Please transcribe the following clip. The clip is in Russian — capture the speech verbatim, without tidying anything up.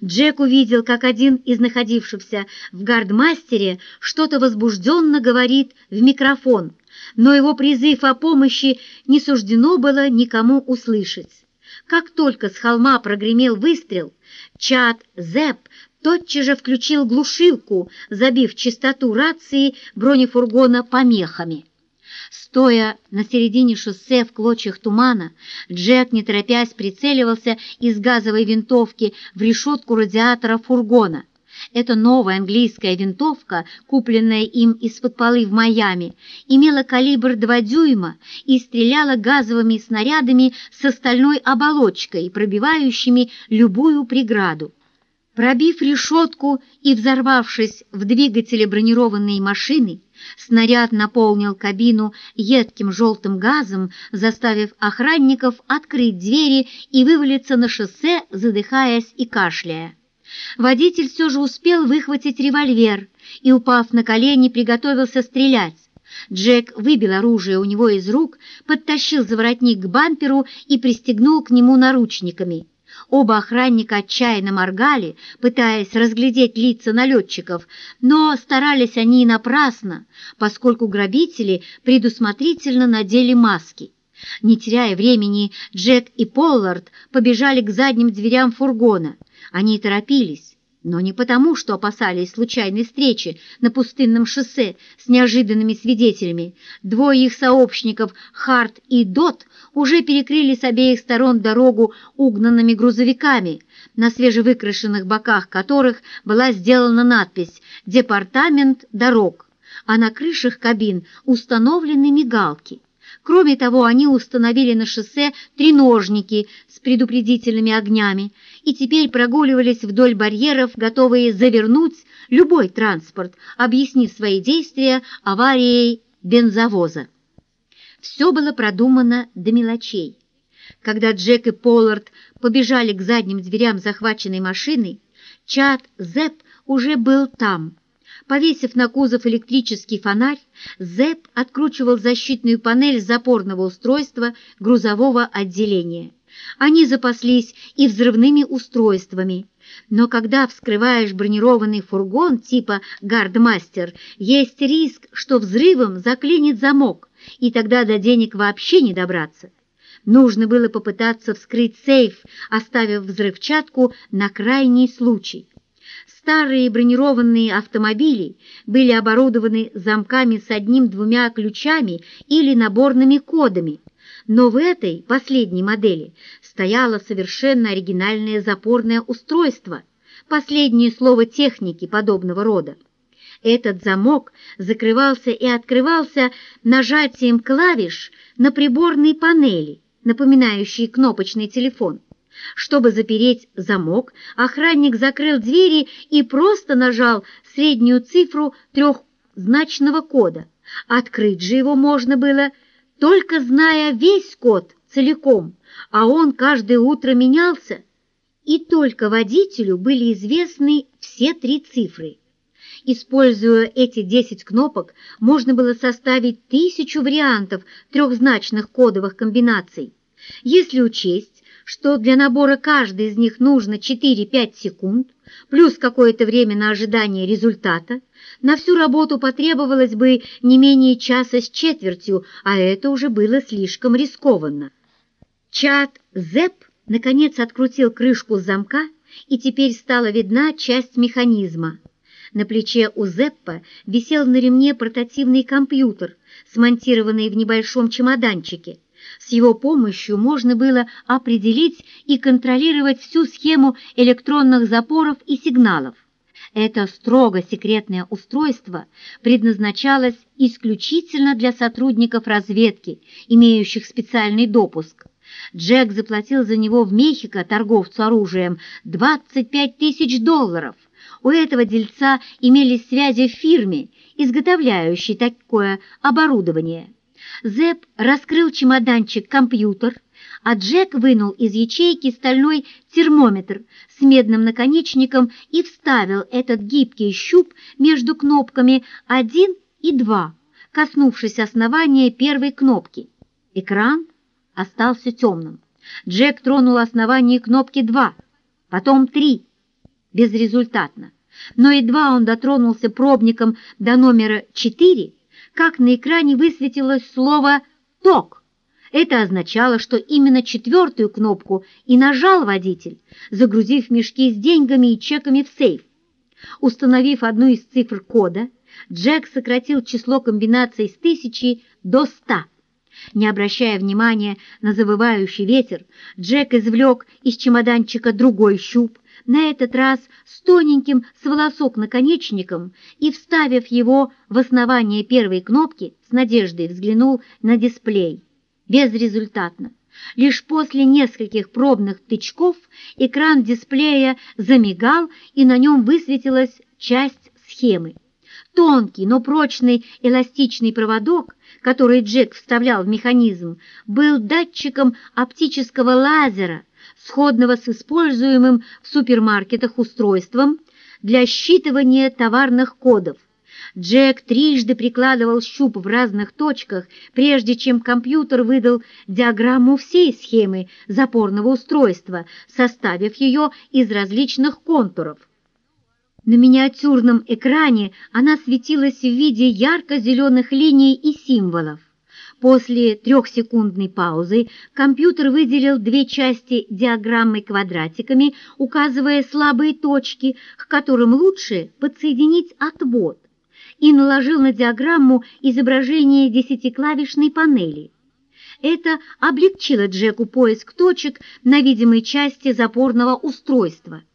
Джек увидел, как один из находившихся в гардмастере что-то возбужденно говорит в микрофон, но его призыв о помощи не суждено было никому услышать. Как только с холма прогремел выстрел, Чад Зепп тотчас же включил глушилку, забив частоту рации бронефургона помехами. Стоя на середине шоссе в клочьях тумана, Джек, не торопясь, прицеливался из газовой винтовки в решетку радиатора фургона. Эта новая английская винтовка, купленная им из-под полы в Майами, имела калибр два дюйма и стреляла газовыми снарядами с стальной оболочкой, пробивающими любую преграду. Пробив решетку и взорвавшись в двигателе бронированной машины, снаряд наполнил кабину едким желтым газом, заставив охранников открыть двери и вывалиться на шоссе, задыхаясь и кашляя. Водитель все же успел выхватить револьвер и, упав на колени, приготовился стрелять. Джек выбил оружие у него из рук, подтащил за воротник к бамперу и пристегнул к нему наручниками. Оба охранника отчаянно моргали, пытаясь разглядеть лица налетчиков, но старались они напрасно, поскольку грабители предусмотрительно надели маски. Не теряя времени, Джек и Поллард побежали к задним дверям фургона. Они торопились, но не потому, что опасались случайной встречи на пустынном шоссе с неожиданными свидетелями. Двое их сообщников, Харт и Дот, уже перекрыли с обеих сторон дорогу угнанными грузовиками, на свежевыкрашенных боках которых была сделана надпись «Департамент дорог», а на крышах кабин установлены мигалки. Кроме того, они установили на шоссе треножники с предупредительными огнями и теперь прогуливались вдоль барьеров, готовые завернуть любой транспорт, объяснив свои действия аварией бензовоза. Все было продумано до мелочей. Когда Джек и Поллард побежали к задним дверям захваченной машины, Чад Зепп уже был там. Повесив на кузов электрический фонарь, Зепп откручивал защитную панель запорного устройства грузового отделения. Они запаслись и взрывными устройствами. Но когда вскрываешь бронированный фургон типа «Гардмастер», есть риск, что взрывом заклинит замок, и тогда до денег вообще не добраться. Нужно было попытаться вскрыть сейф, оставив взрывчатку на крайний случай. Старые бронированные автомобили были оборудованы замками с одним-двумя ключами или наборными кодами, но в этой, последней модели, стояло совершенно оригинальное запорное устройство, последнее слово техники подобного рода. Этот замок закрывался и открывался нажатием клавиш на приборной панели, напоминающей кнопочный телефон. Чтобы запереть замок, охранник закрыл двери и просто нажал среднюю цифру трехзначного кода. Открыть же его можно было, только зная весь код целиком, а он каждое утро менялся, и только водителю были известны все три цифры. Используя эти десять кнопок, можно было составить тысячу вариантов трехзначных кодовых комбинаций. Если учесть, что для набора каждой из них нужно четыре-пять секунд, плюс какое-то время на ожидание результата, на всю работу потребовалось бы не менее часа с четвертью, а это уже было слишком рискованно. Чад Зепп наконец открутил крышку замка, и теперь стала видна часть механизма. На плече у Зеппа висел на ремне портативный компьютер, смонтированный в небольшом чемоданчике. С его помощью можно было определить и контролировать всю схему электронных запоров и сигналов. Это строго секретное устройство предназначалось исключительно для сотрудников разведки, имеющих специальный допуск. Джек заплатил за него в Мехико торговцу оружием двадцать пять тысяч долларов. У этого дельца имелись связи в фирме, изготовляющей такое оборудование. Зепп раскрыл чемоданчик-компьютер, а Джек вынул из ячейки стальной термометр с медным наконечником и вставил этот гибкий щуп между кнопками один и два, коснувшись основания первой кнопки. Экран остался темным. Джек тронул основание кнопки два, потом три. Безрезультатно. Но едва он дотронулся пробником до номера четыре, как на экране высветилось слово «ток». Это означало, что именно четвертую кнопку и нажал водитель, загрузив мешки с деньгами и чеками в сейф. Установив одну из цифр кода, Джек сократил число комбинаций с тысячи до ста. Не обращая внимания на завывающий ветер, Джек извлек из чемоданчика другой щуп, на этот раз с тоненьким с волосок наконечником, и, вставив его в основание первой кнопки, с надеждой взглянул на дисплей. Безрезультатно. Лишь после нескольких пробных тычков экран дисплея замигал, и на нем высветилась часть схемы. Тонкий, но прочный эластичный проводок, который Джек вставлял в механизм, был датчиком оптического лазера, сходного с используемым в супермаркетах устройством для считывания товарных кодов. Джек трижды прикладывал щуп в разных точках, прежде чем компьютер выдал диаграмму всей схемы запорного устройства, составив ее из различных контуров. На миниатюрном экране она светилась в виде ярко-зеленых линий и символов. После трехсекундной паузы компьютер выделил две части диаграммы квадратиками, указывая слабые точки, к которым лучше подсоединить отвод, и наложил на диаграмму изображение десятиклавишной панели. Это облегчило Джеку поиск точек на видимой части запорного устройства.